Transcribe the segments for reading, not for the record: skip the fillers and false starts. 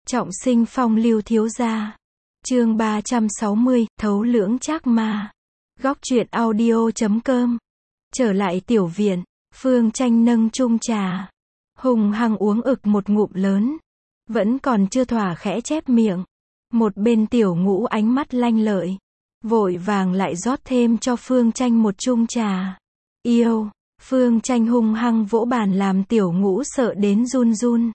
Trọng sinh phong lưu thiếu gia. Chương 360, thấu lưỡng trác ma. Góc truyện audio.com. Trở lại tiểu viện, Phương Tranh nâng chung trà, hùng hăng uống ực một ngụm lớn. Vẫn còn chưa thỏa khẽ chép miệng. Một bên Tiểu Ngũ ánh mắt lanh lợi, vội vàng lại rót thêm cho Phương Tranh một chung trà. Yêu, Phương Tranh hung hăng vỗ bàn làm Tiểu Ngũ sợ đến run run.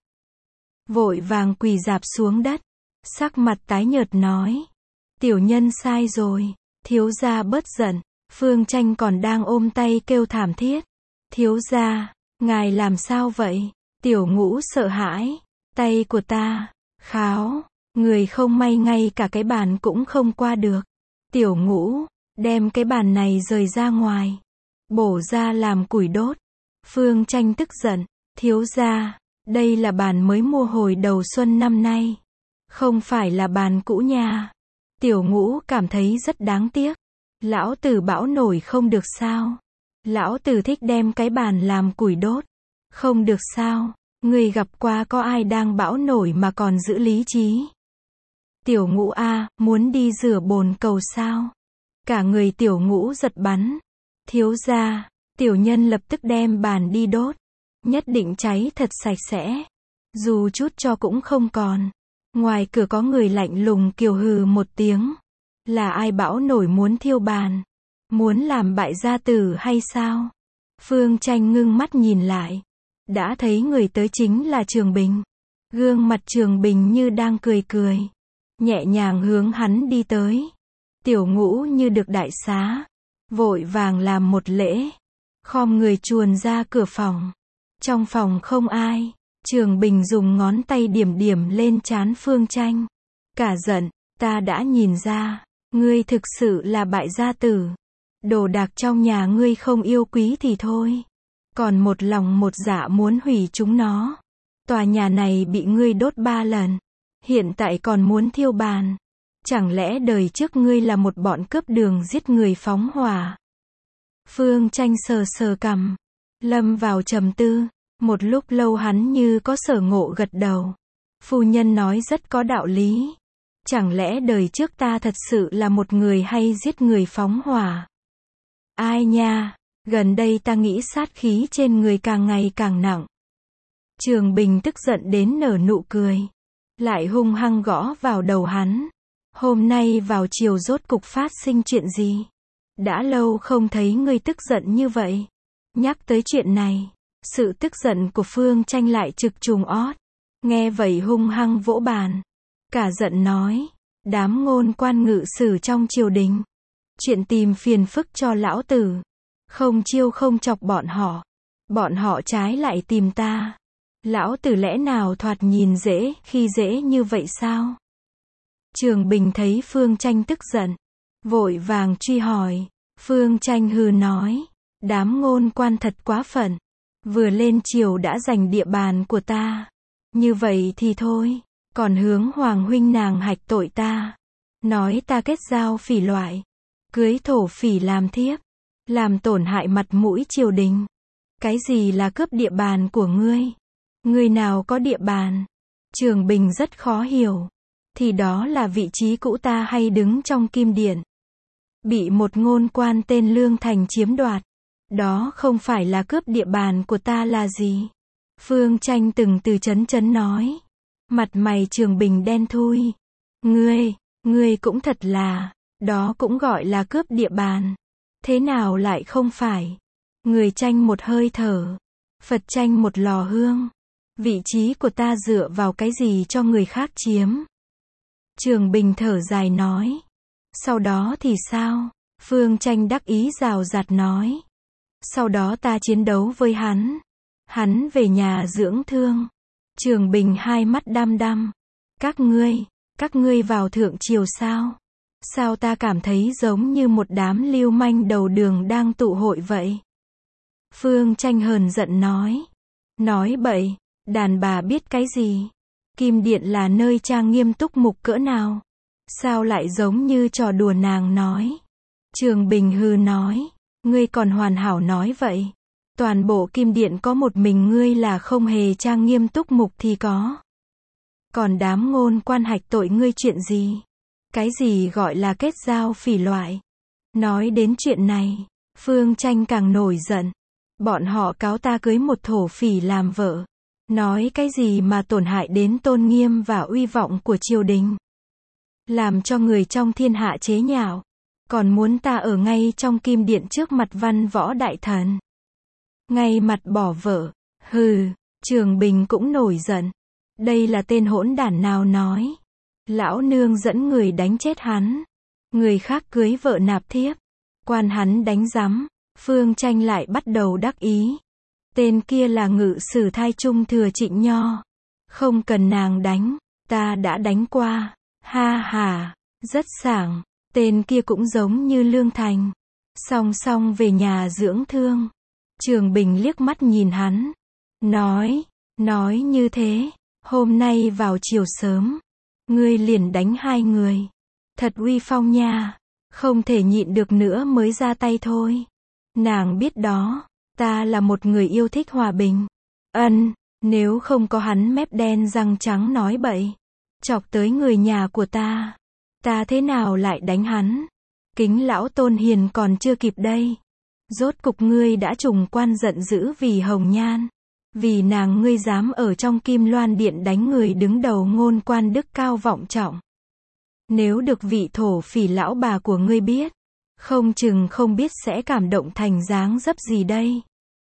Vội vàng quỳ rạp xuống đất, sắc mặt tái nhợt nói: tiểu nhân sai rồi, thiếu gia bớt giận. Phương Tranh còn đang ôm tay kêu thảm thiết: thiếu gia, ngài làm sao vậy? Tiểu Ngũ sợ hãi: tay của ta, kháo, người không may ngay cả cái bàn cũng không qua được. Tiểu Ngũ, đem cái bàn này rời ra ngoài, bổ ra làm củi đốt. Phương Tranh tức giận: thiếu gia, đây là bàn mới mua hồi đầu xuân năm nay, không phải là bàn cũ nha. Tiểu Ngũ cảm thấy rất đáng tiếc. Lão tử bão nổi không được sao? Lão tử thích đem cái bàn làm củi đốt. Không được sao? Người gặp qua có ai đang bão nổi mà còn giữ lý trí? Tiểu Ngũ a, muốn đi rửa bồn cầu sao? Cả người Tiểu Ngũ giật bắn. Thiếu gia, tiểu nhân lập tức đem bàn đi đốt. Nhất định cháy thật sạch sẽ. Dù chút cho cũng không còn. Ngoài cửa có người lạnh lùng kiều hừ một tiếng. Là ai bão nổi muốn thiêu bàn? Muốn làm bại gia tử hay sao? Phương Tranh ngưng mắt nhìn lại. Đã thấy người tới chính là Trường Bình. Gương mặt Trường Bình như đang cười cười, nhẹ nhàng hướng hắn đi tới. Tiểu Ngũ như được đại xá, vội vàng làm một lễ, khom người chuồn ra cửa phòng. Trong phòng không ai. Trường Bình dùng ngón tay điểm điểm lên trán Phương Tranh. Cả giận: ta đã nhìn ra, ngươi thực sự là bại gia tử. Đồ đạc trong nhà ngươi không yêu quý thì thôi, còn một lòng một dạ muốn hủy chúng nó. Tòa nhà này bị ngươi đốt 3 lần, hiện tại còn muốn thiêu bàn. Chẳng lẽ đời trước ngươi là một bọn cướp đường giết người phóng hỏa? Phương Tranh sờ sờ cằm, lâm vào trầm tư. Một lúc lâu hắn như có sở ngộ gật đầu. Phu nhân nói rất có đạo lý. Chẳng lẽ đời trước ta thật sự là một người hay giết người phóng hỏa? Ai nha, gần đây ta nghĩ sát khí trên người càng ngày càng nặng. Trường Bình tức giận đến nở nụ cười, lại hung hăng gõ vào đầu hắn. Hôm nay vào chiều rốt cục phát sinh chuyện gì? Đã lâu không thấy ngươi tức giận như vậy. Nhắc tới chuyện này, sự tức giận của Phương Tranh lại trực trùng ót. Nghe vậy hung hăng vỗ bàn, cả giận nói: đám ngôn quan ngự sử trong triều đình, chuyện tìm phiền phức cho lão tử, không chiêu không chọc bọn họ trái lại tìm ta. Lão tử lẽ nào thoạt nhìn khi dễ như vậy sao? Trường Bình thấy Phương Tranh tức giận, vội vàng truy hỏi. Phương Tranh hừ nói: đám ngôn quan thật quá phận, vừa lên triều đã giành địa bàn của ta. Như vậy thì thôi, còn hướng hoàng huynh nàng hạch tội ta, nói ta kết giao phỉ loại, cưới thổ phỉ làm thiếp, làm tổn hại mặt mũi triều đình. Cái gì là cướp địa bàn của ngươi? Ngươi nào có địa bàn? Trường Bình rất khó hiểu. Thì đó là vị trí cũ ta hay đứng trong kim điện, bị một ngôn quan tên Lương Thành chiếm đoạt. Đó không phải là cướp địa bàn của ta là gì? Phương Tranh từng từ chấn nói. Mặt mày Trường Bình đen thui. Ngươi cũng thật là, đó cũng gọi là cướp địa bàn. Thế nào lại không phải? Người tranh một hơi thở, Phật tranh một lò hương. Vị trí của ta dựa vào cái gì cho người khác chiếm? Trường Bình thở dài nói. Sau đó thì sao? Phương Tranh đắc ý rào rạt nói. Sau đó ta chiến đấu với hắn. Hắn về nhà dưỡng thương. Trường Bình hai mắt đăm đăm. Các ngươi vào thượng triều sao? Sao ta cảm thấy giống như một đám lưu manh đầu đường đang tụ hội vậy? Phương Tranh hờn giận nói. Nói bậy, đàn bà biết cái gì? Kim điện là nơi trang nghiêm túc mục cỡ nào? Sao lại giống như trò đùa nàng nói? Trường Bình hừ nói. Ngươi còn hoàn hảo nói vậy. Toàn bộ kim điện có một mình ngươi là không hề trang nghiêm túc mục thì có. Còn đám ngôn quan hạch tội ngươi chuyện gì? Cái gì gọi là kết giao phỉ loại? Nói đến chuyện này, Phương Tranh càng nổi giận. Bọn họ cáo ta cưới một thổ phỉ làm vợ. Nói cái gì mà tổn hại đến tôn nghiêm và uy vọng của triều đình. Làm cho người trong thiên hạ chế nhạo. Còn muốn ta ở ngay trong kim điện trước mặt văn võ đại thần. Ngay mặt bỏ vợ. Hừ, Trường Bình cũng nổi giận. Đây là tên hỗn đản nào nói. Lão nương dẫn người đánh chết hắn. Người khác cưới vợ nạp thiếp. Quan hắn đánh giám. Phương Tranh lại bắt đầu đắc ý. Tên kia là ngự sử thai trung thừa Trịnh Nho. Không cần nàng đánh. Ta đã đánh qua. Ha ha. Rất sảng. Tên kia cũng giống như Lương Thành. Song song về nhà dưỡng thương. Trường Bình liếc mắt nhìn hắn. Nói như thế. Hôm nay vào chiều sớm. Ngươi liền đánh hai người. Thật uy phong nha. Không thể nhịn được nữa mới ra tay thôi. Nàng biết đó. Ta là một người yêu thích hòa bình. Nếu không có hắn mép đen răng trắng nói bậy. Chọc tới người nhà của ta. Ta thế nào lại đánh hắn? Kính lão tôn hiền còn chưa kịp đây. Rốt cục ngươi đã trùng quan giận dữ vì Hồng Nhan. Vì nàng ngươi dám ở trong Kim Loan Điện đánh người đứng đầu ngôn quan đức cao vọng trọng. Nếu được vị thổ phỉ lão bà của ngươi biết, không chừng không biết sẽ cảm động thành dáng dấp gì đây.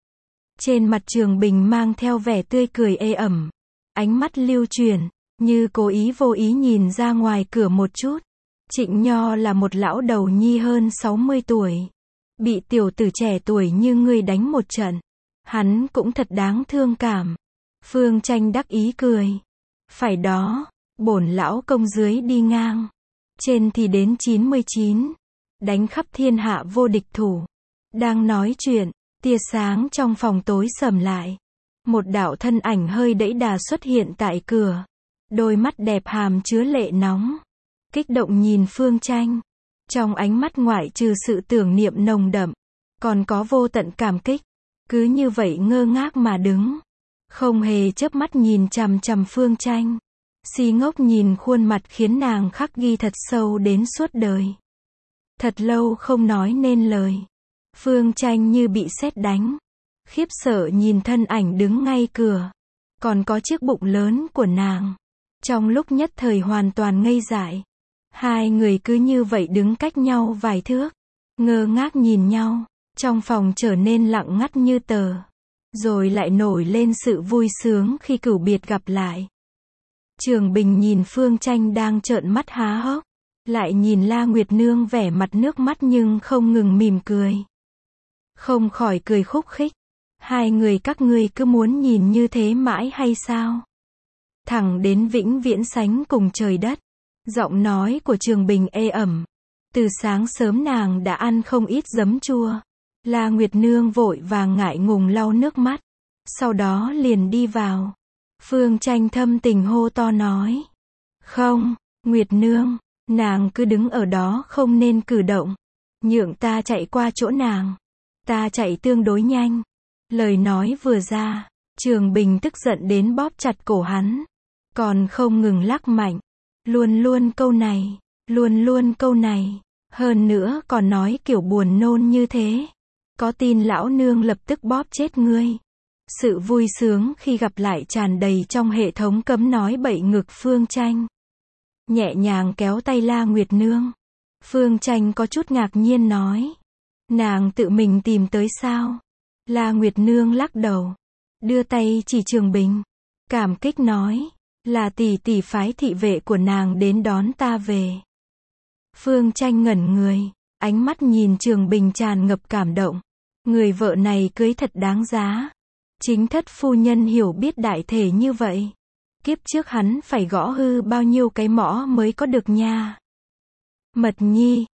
Trên mặt Trường Bình mang theo vẻ tươi cười ê ẩm. Ánh mắt lưu chuyển, như cố ý vô ý nhìn ra ngoài cửa một chút. Trịnh Nho là một lão đầu nhi hơn 60 tuổi. Bị tiểu tử trẻ tuổi như ngươi đánh một trận. Hắn cũng thật đáng thương cảm. Phương Tranh đắc ý cười. Phải đó, bổn lão công dưới đi ngang. Trên thì đến 99. Đánh khắp thiên hạ vô địch thủ. Đang nói chuyện, tia sáng trong phòng tối sầm lại. Một đạo thân ảnh hơi đẫy đà xuất hiện tại cửa. Đôi mắt đẹp hàm chứa lệ nóng. Kích động nhìn Phương Tranh. Trong ánh mắt ngoại trừ sự tưởng niệm nồng đậm, còn có vô tận cảm kích. Cứ như vậy ngơ ngác mà đứng. Không hề chớp mắt nhìn chằm chằm Phương Tranh. Si ngốc nhìn khuôn mặt khiến nàng khắc ghi thật sâu đến suốt đời. Thật lâu không nói nên lời. Phương Tranh như bị sét đánh. Khiếp sợ nhìn thân ảnh đứng ngay cửa. Còn có chiếc bụng lớn của nàng. Trong lúc nhất thời hoàn toàn ngây dại. Hai người cứ như vậy đứng cách nhau vài thước. Ngơ ngác nhìn nhau. Trong phòng trở nên lặng ngắt như tờ. Rồi lại nổi lên sự vui sướng khi cửu biệt gặp lại. Trường Bình nhìn Phương Tranh đang trợn mắt há hốc. Lại nhìn La Nguyệt Nương vẻ mặt nước mắt nhưng không ngừng mỉm cười. Không khỏi cười khúc khích. Hai người các ngươi cứ muốn nhìn như thế mãi hay sao? Thẳng đến vĩnh viễn sánh cùng trời đất. Giọng nói của Trường Bình ê ẩm. Từ sáng sớm nàng đã ăn không ít giấm chua. La Nguyệt Nương vội vàng ngại ngùng lau nước mắt. Sau đó liền đi vào. Phương Tranh thâm tình hô to nói. Không, Nguyệt Nương, nàng cứ đứng ở đó không nên cử động. Nhượng ta chạy qua chỗ nàng. Ta chạy tương đối nhanh. Lời nói vừa ra, Trường Bình tức giận đến bóp chặt cổ hắn. Còn không ngừng lắc mạnh. Luôn luôn câu này, luôn luôn câu này. Hơn nữa còn nói kiểu buồn nôn như thế. Có tin lão nương lập tức bóp chết ngươi. Sự vui sướng khi gặp lại tràn đầy trong hệ thống cấm nói bậy ngực Phương Tranh. Nhẹ nhàng kéo tay La Nguyệt Nương. Phương Tranh có chút ngạc nhiên nói. Nàng tự mình tìm tới sao? La Nguyệt Nương lắc đầu. Đưa tay chỉ Trường Bình. Cảm kích nói. Là tỷ tỷ phái thị vệ của nàng đến đón ta về. Phương Tranh ngẩn người. Ánh mắt nhìn Trường Bình tràn ngập cảm động. Người vợ này cưới thật đáng giá. Chính thất phu nhân hiểu biết đại thể như vậy. Kiếp trước hắn phải gõ hư bao nhiêu cái mõ mới có được nha. Mật nhi,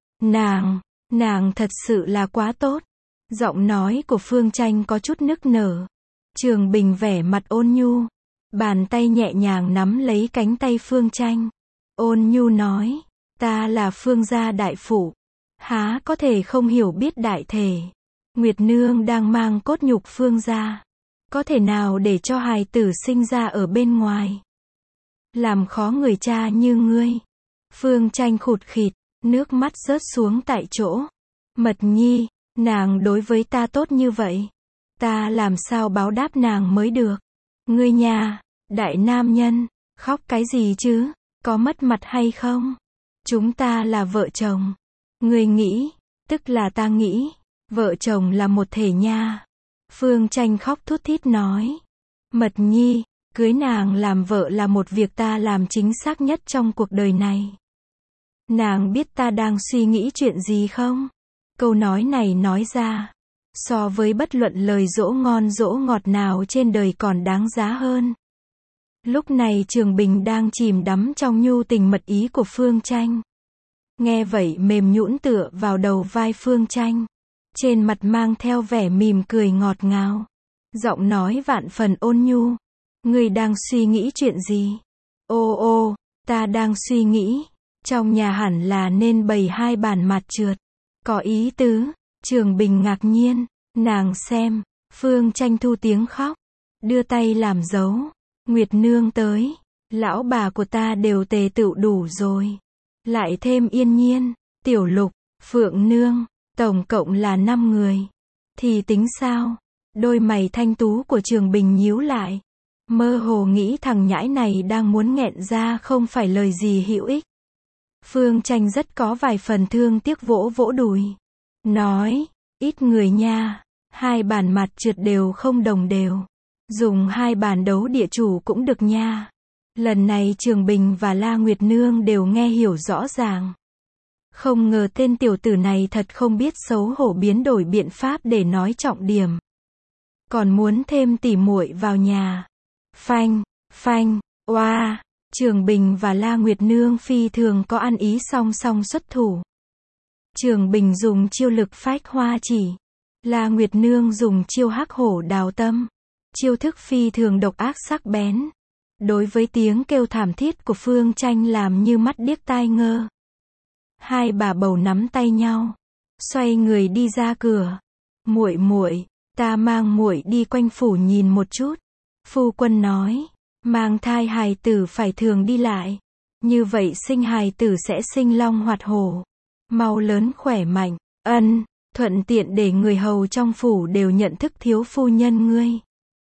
nàng thật sự là quá tốt. Giọng nói của Phương Tranh có chút nức nở. Trường Bình vẻ mặt ôn nhu. Bàn tay nhẹ nhàng nắm lấy cánh tay Phương Tranh. Ôn nhu nói. Ta là Phương gia đại phụ. Há có thể không hiểu biết đại thể. Nguyệt Nương đang mang cốt nhục Phương gia. Có thể nào để cho hài tử sinh ra ở bên ngoài. làm khó người cha như ngươi. Phương Tranh khụt khịt, nước mắt rớt xuống tại chỗ. Mật Nhi, nàng đối với ta tốt như vậy. Ta làm sao báo đáp nàng mới được. Ngươi nhà, đại nam nhân, khóc cái gì chứ, có mất mặt hay không? Chúng ta là vợ chồng. Ngươi nghĩ, tức là ta nghĩ, vợ chồng là một thể nha. Phương Tranh khóc thút thít nói. Mật Nhi, cưới nàng làm vợ là một việc ta làm chính xác nhất trong cuộc đời này. Nàng biết ta đang suy nghĩ chuyện gì không? Câu nói này nói ra, so với bất luận lời dỗ ngon dỗ ngọt nào trên đời còn đáng giá hơn. Lúc này Trường Bình đang chìm đắm trong nhu tình mật ý của Phương Tranh. Nghe vậy mềm nhũn tựa vào đầu vai Phương Tranh. Trên mặt mang theo vẻ mỉm cười ngọt ngào. Giọng nói vạn phần ôn nhu. Ngươi đang suy nghĩ chuyện gì? Ô, ta đang suy nghĩ. Trong nhà hẳn là nên bày 2 bàn mặt trượt. Có ý tứ. Trường Bình ngạc nhiên. Nàng xem. Phương Tranh thu tiếng khóc. Đưa tay làm dấu. Nguyệt nương tới. Lão bà của ta đều tề tựu đủ rồi. Lại thêm Yên Nhiên, Tiểu Lục, Phượng nương. Tổng cộng là 5 người. Thì tính sao? Đôi mày thanh tú của Trường Bình nhíu lại. Mơ hồ nghĩ thằng nhãi này đang muốn nghẹn ra không phải lời gì hữu ích. Phương Tranh rất có vài phần thương tiếc vỗ vỗ đùi. Nói, ít người nha. 2 bàn mặt trượt đều không đồng đều. Dùng 2 bàn đấu địa chủ cũng được nha. Lần này Trường Bình và La Nguyệt Nương đều nghe hiểu rõ ràng. Không ngờ tên tiểu tử này thật không biết xấu hổ biến đổi biện pháp để nói trọng điểm. Còn muốn thêm tỉ muội vào nhà. Phanh, oa, Trường Bình và La Nguyệt Nương phi thường có ăn ý song song xuất thủ. Trường Bình dùng chiêu lực phách hoa chỉ. La Nguyệt Nương dùng chiêu hắc hổ đào tâm. Chiêu thức phi thường độc ác sắc bén. Đối với tiếng kêu thảm thiết của Phương Tranh làm như mắt điếc tai ngơ. 2 bà bầu nắm tay nhau, xoay người đi ra cửa. Muội, ta mang muội đi quanh phủ nhìn một chút. Phu quân nói, mang thai hài tử phải thường đi lại. Như vậy sinh hài tử sẽ sinh long hoạt hổ. Mau lớn khỏe mạnh, thuận tiện để người hầu trong phủ đều nhận thức thiếu phu nhân ngươi.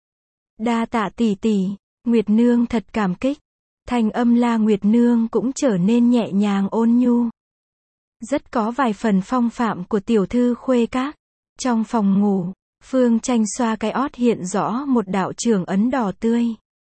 Đa tạ tỷ tỷ, Nguyệt Nương thật cảm kích. Thanh âm La Nguyệt Nương cũng trở nên nhẹ nhàng ôn nhu. Rất có vài phần phong phạm của tiểu thư khuê các. Trong phòng ngủ, Phương Tranh xoa cái ót hiện rõ một đạo trưởng ấn đỏ tươi.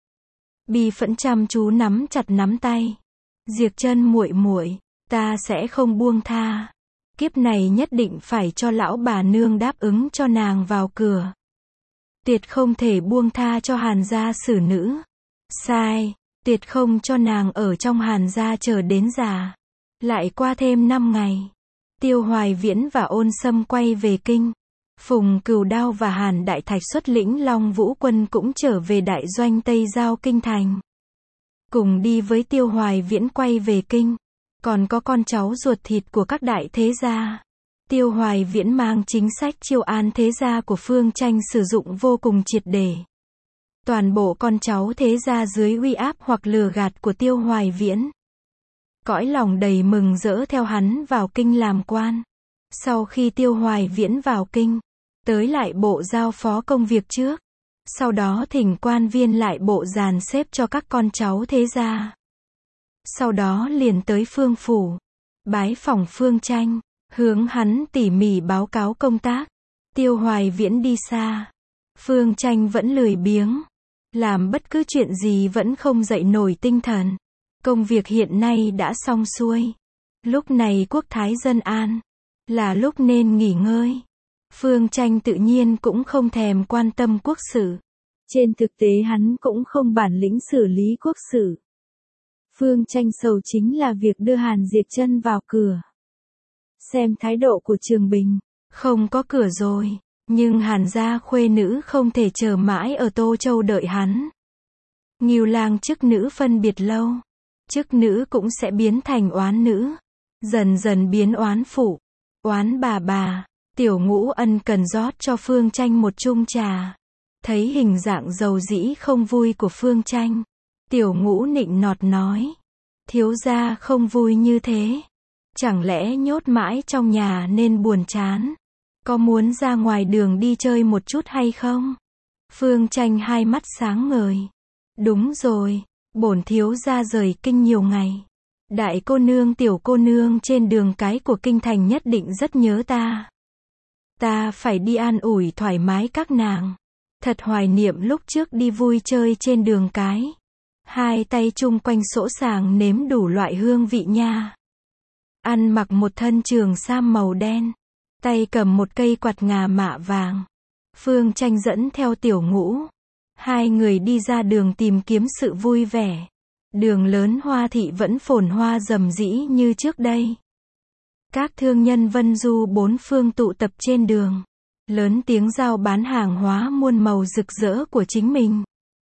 Bi phẫn chăm chú nắm chặt nắm tay. Diệp Chân muội, ta sẽ không buông tha. Kiếp này nhất định phải cho lão bà nương đáp ứng cho nàng vào cửa. Tuyệt không thể buông tha cho Hàn gia xử nữ. Sai, tuyệt không cho nàng ở trong Hàn gia chờ đến già. Lại qua thêm 5 ngày, Tiêu Hoài Viễn và Ôn Sâm quay về kinh. Phùng Cửu Đao và Hàn Đại Thạch xuất lĩnh Long Vũ quân cũng trở về đại doanh Tây Giao kinh thành. Cùng đi với Tiêu Hoài Viễn quay về kinh, còn có con cháu ruột thịt của các đại thế gia. Tiêu Hoài Viễn mang chính sách chiêu an thế gia của Phương Tranh sử dụng vô cùng triệt để. Toàn bộ con cháu thế gia dưới uy áp hoặc lừa gạt của Tiêu Hoài Viễn. Cõi lòng đầy mừng rỡ theo hắn vào kinh làm quan. Sau khi Tiêu Hoài Viễn vào kinh, tới lại bộ giao phó công việc trước. Sau đó thỉnh quan viên lại bộ dàn xếp cho các con cháu thế gia. Sau đó liền tới Phương phủ, bái phỏng Phương Tranh, hướng hắn tỉ mỉ báo cáo công tác. Tiêu Hoài Viễn đi xa, Phương Tranh vẫn lười biếng, làm bất cứ chuyện gì vẫn không dậy nổi tinh thần. Công việc hiện nay đã xong xuôi. Lúc này quốc thái dân an, là lúc nên nghỉ ngơi. Phương Tranh tự nhiên cũng không thèm quan tâm quốc sự. Trên thực tế hắn cũng không bản lĩnh xử lý quốc sự. Phương Tranh sầu chính là việc đưa Hàn Diệp Chân vào cửa. Xem thái độ của Trường Bình, không có cửa rồi, nhưng Hàn gia khuê nữ không thể chờ mãi ở Tô Châu đợi hắn. Ngưu lang chức nữ phân biệt lâu, chức nữ cũng sẽ biến thành oán nữ, dần dần biến oán phụ, oán bà. Tiểu Ngũ ân cần rót cho Phương Tranh một chung trà. Thấy hình dạng dầu dĩ không vui của Phương Tranh, Tiểu Ngũ nịnh nọt nói. Thiếu gia không vui như thế. Chẳng lẽ nhốt mãi trong nhà nên buồn chán? Có muốn ra ngoài đường đi chơi một chút hay không? Phương Tranh hai mắt sáng ngời. Đúng rồi, bổn thiếu gia rời kinh nhiều ngày. Đại cô nương tiểu cô nương trên đường cái của kinh thành nhất định rất nhớ ta. Ta phải đi an ủi thoải mái các nàng. Thật hoài niệm lúc trước đi vui chơi trên đường cái. Hai tay chung quanh sỗ sàng nếm đủ loại hương vị nha. Ăn mặc một thân trường sam màu đen. Tay cầm một cây quạt ngà mạ vàng. Phương Tranh dẫn theo Tiểu Ngũ. Hai người đi ra đường tìm kiếm sự vui vẻ. Đường lớn Hoa Thị vẫn phồn hoa rầm rĩ như trước đây. Các thương nhân vân du bốn phương tụ tập trên đường. Lớn tiếng giao bán hàng hóa muôn màu rực rỡ của chính mình.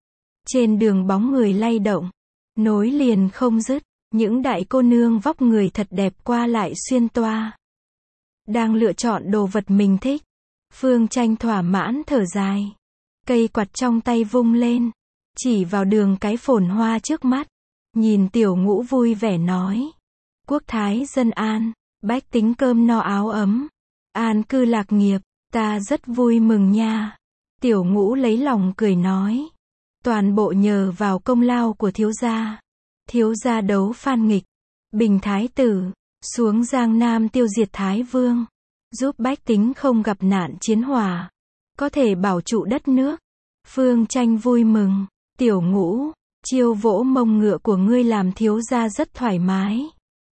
Trên đường bóng người lay động. Nối liền không dứt. Những đại cô nương vóc người thật đẹp qua lại xuyên toa. Đang lựa chọn đồ vật mình thích. Phương Tranh thỏa mãn thở dài. Cây quạt trong tay vung lên. Chỉ vào đường cái phồn hoa trước mắt. Nhìn Tiểu Ngũ vui vẻ nói. Quốc thái dân an. Bách tính cơm no áo ấm. An cư lạc nghiệp. Ta rất vui mừng nha. Tiểu Ngũ lấy lòng cười nói. Toàn bộ nhờ vào công lao của thiếu gia. Thiếu gia đấu Phan Nghịch. Bình Thái Tử. Xuống Giang Nam tiêu diệt Thái Vương. Giúp bách tính không gặp nạn chiến hỏa. Có thể bảo trụ đất nước. Phương Tranh vui mừng. Tiểu Ngũ, chiêu vỗ mông ngựa của ngươi làm thiếu gia rất thoải mái.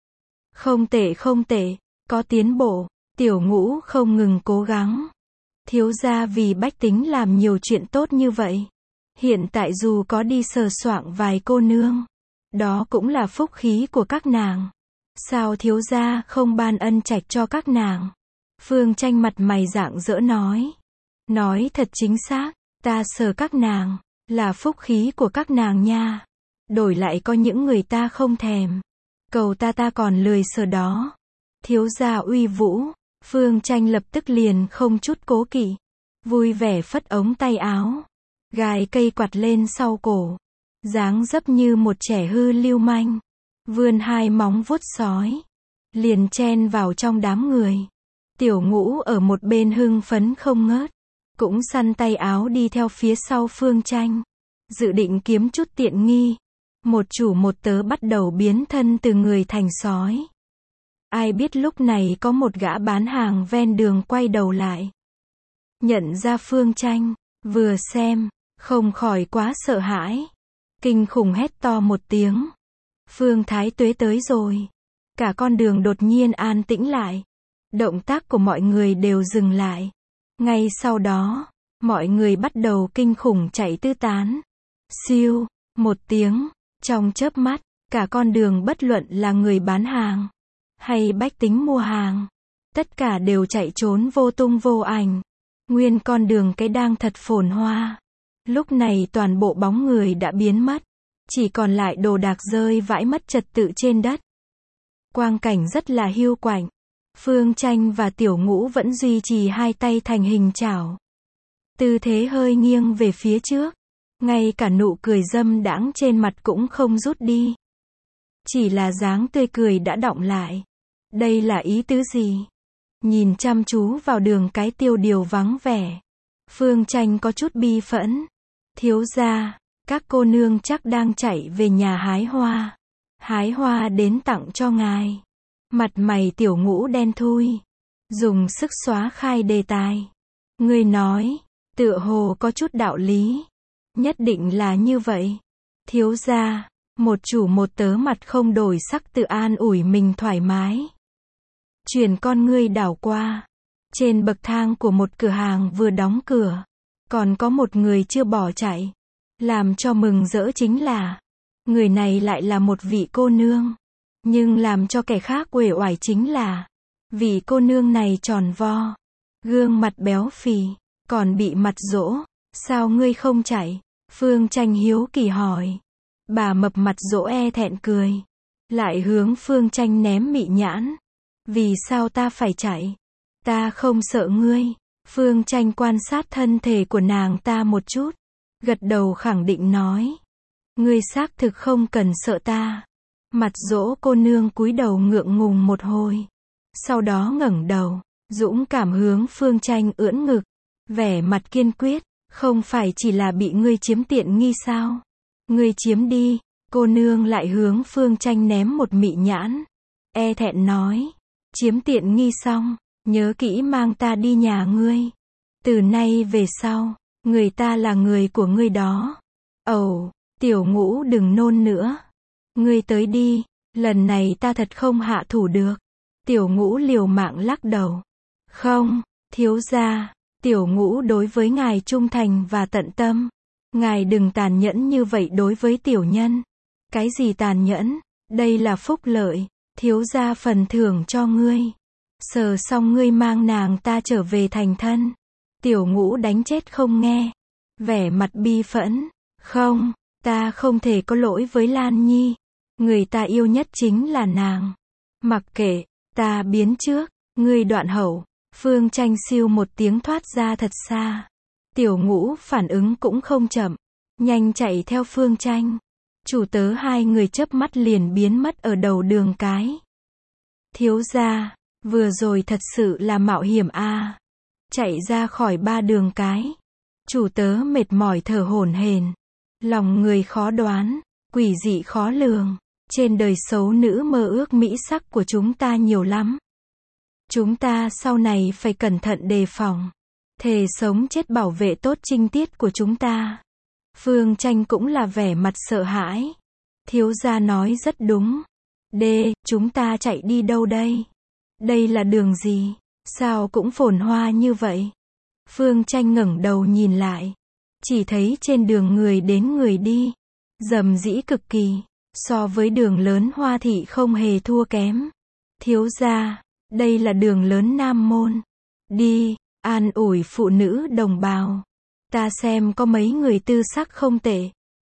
Không tệ không tệ, có tiến bộ. Tiểu Ngũ không ngừng cố gắng. Thiếu gia vì bách tính làm nhiều chuyện tốt như vậy. Hiện tại dù có đi sờ soạng vài cô nương, đó cũng là phúc khí của các nàng. Sao thiếu gia không ban ân trạch cho các nàng? Phương Tranh mặt mày rạng rỡ nói. Nói thật chính xác, ta sờ các nàng, là phúc khí của các nàng nha. Đổi lại có những người ta không thèm. Cầu ta còn lười sờ đó. Thiếu gia uy vũ. Phương Tranh lập tức liền không chút cố kỵ. Vui vẻ phất ống tay áo. Gài cây quạt lên sau cổ. Dáng dấp như một trẻ hư lưu manh. Vươn hai móng vuốt sói. Liền chen vào trong đám người. Tiểu Ngũ ở một bên hưng phấn không ngớt. Cũng săn tay áo đi theo phía sau Phương Tranh. Dự định kiếm chút tiện nghi. Một chủ một tớ bắt đầu biến thân từ người thành sói. Ai biết lúc này có một gã bán hàng ven đường quay đầu lại. Nhận ra Phương Tranh. Vừa xem, không khỏi quá sợ hãi. Kinh khủng hét to một tiếng. Phương Thái Tuế tới rồi. Cả con đường đột nhiên an tĩnh lại. Động tác của mọi người đều dừng lại. Ngay sau đó, mọi người bắt đầu kinh khủng chạy tứ tán. Siêu, một tiếng, trong chớp mắt, cả con đường bất luận là người bán hàng, hay bách tính mua hàng. Tất cả đều chạy trốn vô tung vô ảnh. Nguyên con đường cái đang thật phồn hoa. Lúc này toàn bộ bóng người đã biến mất. Chỉ còn lại đồ đạc rơi vãi mất trật tự trên đất. Quang cảnh rất là hiu quạnh. Phương Tranh và Tiểu Ngũ vẫn duy trì hai tay thành hình chảo. Tư thế hơi nghiêng về phía trước. Ngay cả nụ cười dâm đãng trên mặt cũng không rút đi. Chỉ là dáng tươi cười đã đọng lại. Đây là ý tứ gì? Nhìn chăm chú vào đường cái tiêu điều vắng vẻ. Phương Tranh có chút bi phẫn. Thiếu gia, các cô nương chắc đang chạy về nhà hái hoa. Hái hoa đến tặng cho ngài. Mặt mày Tiểu Ngũ đen thui. Dùng sức xóa khai đề tài. Ngươi nói, tựa hồ có chút đạo lý. Nhất định là như vậy. Thiếu gia, một chủ một tớ mặt không đổi sắc tự an ủi mình thoải mái. Chuyển con ngươi đảo qua. Trên bậc thang của một cửa hàng vừa đóng cửa. Còn có một người chưa bỏ chạy. Làm cho mừng rỡ chính là, người này lại là một vị cô nương. Nhưng làm cho kẻ khác uể oải chính là, vị cô nương này tròn vo, gương mặt béo phì, còn bị mặt dỗ. Sao ngươi không chạy? Phương Tranh hiếu kỳ hỏi. Bà mập mặt dỗ e thẹn cười. Lại hướng Phương Tranh ném mị nhãn. Vì sao ta phải chạy? Ta không sợ ngươi. Phương Tranh quan sát thân thể của nàng ta một chút. Gật đầu khẳng định nói. Ngươi xác thực không cần sợ ta. Mặt Dỗ cô nương cúi đầu ngượng ngùng một hồi. Sau đó ngẩng đầu, dũng cảm hướng Phương Tranh ưỡn ngực. Vẻ mặt kiên quyết, không phải chỉ là bị ngươi chiếm tiện nghi sao? Ngươi chiếm đi, cô nương lại hướng Phương Tranh ném một mị nhãn. E thẹn nói, chiếm tiện nghi xong, nhớ kỹ mang ta đi nhà ngươi. Từ nay về sau, người ta là người của ngươi đó. Ồ, Tiểu Ngũ đừng nôn nữa. Ngươi tới đi, lần này ta thật không hạ thủ được. Tiểu Ngũ liều mạng lắc đầu. Không, thiếu gia, Tiểu Ngũ đối với ngài trung thành và tận tâm. Ngài đừng tàn nhẫn như vậy đối với tiểu nhân. Cái gì tàn nhẫn, đây là phúc lợi, thiếu gia phần thưởng cho ngươi. Sờ xong ngươi mang nàng ta trở về thành thân. Tiểu Ngũ đánh chết không nghe. Vẻ mặt bi phẫn. Không, ta không thể có lỗi với Lan Nhi. Người ta yêu nhất chính là nàng. Mặc kệ, ta biến trước, ngươi đoạn hậu. Phương Tranh siêu một tiếng thoát ra thật xa. Tiểu Ngũ phản ứng cũng không chậm. Nhanh chạy theo Phương Tranh. Chủ tớ hai người chớp mắt liền biến mất ở đầu đường cái. Thiếu gia, vừa rồi thật sự là mạo hiểm a. Chạy ra khỏi ba đường cái. Chủ tớ mệt mỏi thở hổn hển. Lòng người khó đoán, quỷ dị khó lường. Trên đời xấu nữ mơ ước mỹ sắc của chúng ta nhiều lắm. Chúng ta sau này phải cẩn thận đề phòng. Thề sống chết bảo vệ tốt trinh tiết của chúng ta. Phương Tranh cũng là vẻ mặt sợ hãi. Thiếu gia nói rất đúng. Chúng ta chạy đi đâu đây? Đây là đường gì? Sao cũng phồn hoa như vậy? Phương Tranh ngẩng đầu nhìn lại. Chỉ thấy trên đường người đến người đi. Rầm rĩ cực kỳ. So với đường lớn Hoa Thị không hề thua kém. Thiếu gia, đây là đường lớn Nam Môn. Đi, an ủi phụ nữ đồng bào. Ta xem có mấy người tư sắc không tệ.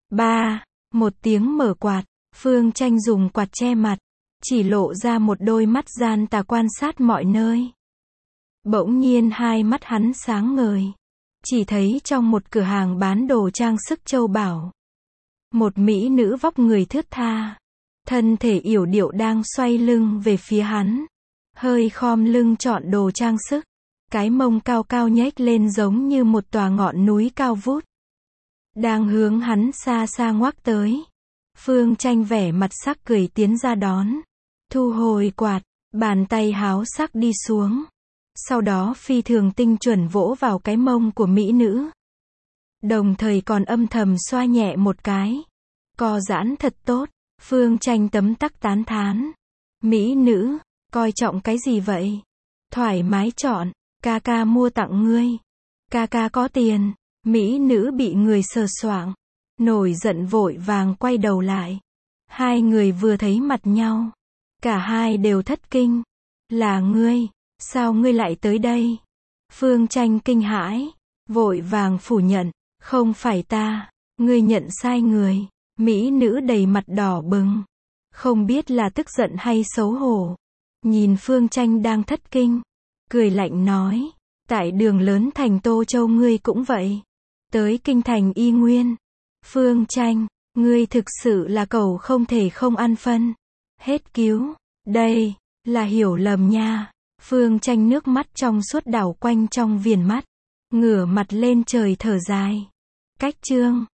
Một tiếng mở quạt. Phương Tranh dùng quạt che mặt. Chỉ lộ ra một đôi mắt gian tà quan sát mọi nơi. Bỗng nhiên hai mắt hắn sáng ngời. Chỉ thấy trong một cửa hàng bán đồ trang sức châu bảo. Một mỹ nữ vóc người thướt tha. Thân thể yểu điệu đang xoay lưng về phía hắn. Hơi khom lưng chọn đồ trang sức. Cái mông cao cao nhếch lên giống như một tòa ngọn núi cao vút. Đang hướng hắn xa xa ngoắc tới. Phương Tranh vẻ mặt sắc cười tiến ra đón. Thu hồi quạt, bàn tay háo sắc đi xuống. Sau đó phi thường tinh chuẩn vỗ vào cái mông của mỹ nữ. Đồng thời còn âm thầm xoa nhẹ một cái. Co giãn thật tốt. Phương Tranh tấm tắc tán thán. Mỹ nữ, coi trọng cái gì vậy? Thoải mái chọn, ca ca mua tặng ngươi. Ca ca có tiền. Mỹ nữ bị người sờ soạng. Nổi giận vội vàng quay đầu lại. Hai người vừa thấy mặt nhau. Cả hai đều thất kinh. Là ngươi, sao ngươi lại tới đây? Phương Tranh kinh hãi. Vội vàng phủ nhận. Không phải ta, ngươi nhận sai người. Mỹ nữ đầy mặt đỏ bừng. Không biết là tức giận hay xấu hổ. Nhìn Phương Tranh đang thất kinh. Cười lạnh nói. Tại đường lớn thành Tô Châu ngươi cũng vậy. Tới kinh thành Y Nguyên. Phương Tranh, ngươi thực sự là cẩu không thể không ăn phân. Hết cứu. Đây, là hiểu lầm nha. Phương Tranh nước mắt trong suốt đảo quanh trong viền mắt. Ngửa mặt lên trời thở dài. Cách chương.